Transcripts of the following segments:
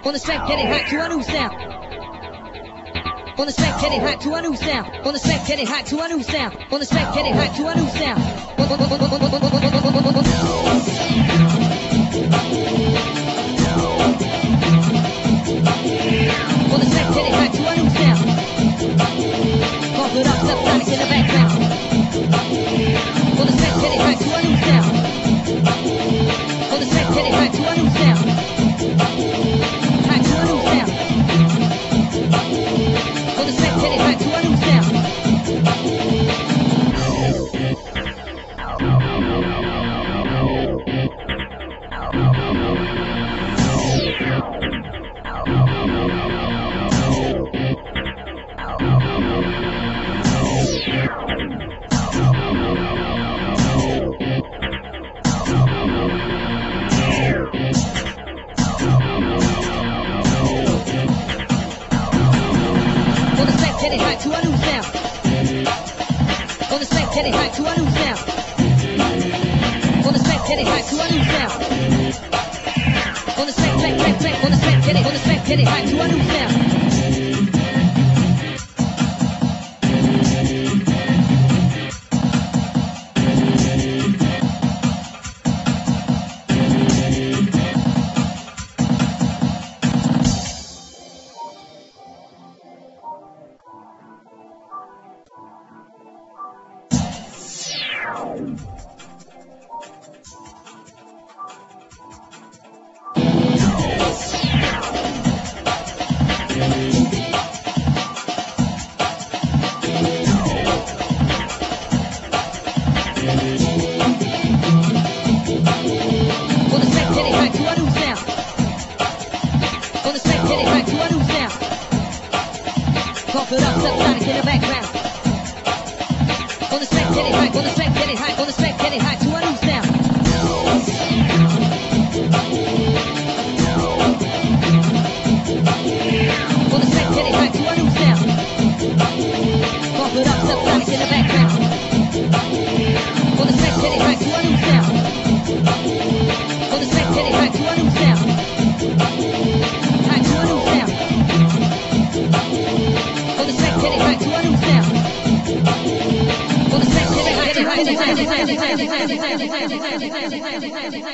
On the spec, getting hot to a new sound. On the spec, getting hot to a new sound. On the spec, getting hot to a new sound. On the spec, getting hot to a new sound. On the spec, getting hot to a new sound. Pump it up, subsonic in the background. On the spec, getting hot to a new sound. On the spec, getting hot to a new sound. Hot to a new sound. On the spec, getting hot to a new sound. Getting hot to a new sound. On the spec, getting hot to a new sound. On the spec, getting hot to a new sound. On the spec, on the spec, getting hot to a new sound. Pump it up, subsonic in the background. On the spec, getting hot, on the spec, getting hot, on the spec, getting hot to a new sound. On the spec, getting hot to a new sound. Pump it up, subsonic in the background. On the spec, getting hot to a new sound. On the spec, getting hot to a new sound. Hot to a new sound. On the spec, getting hot to a new sound. On the spec, getting hot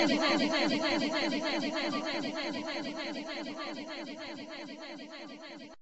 to a new sound.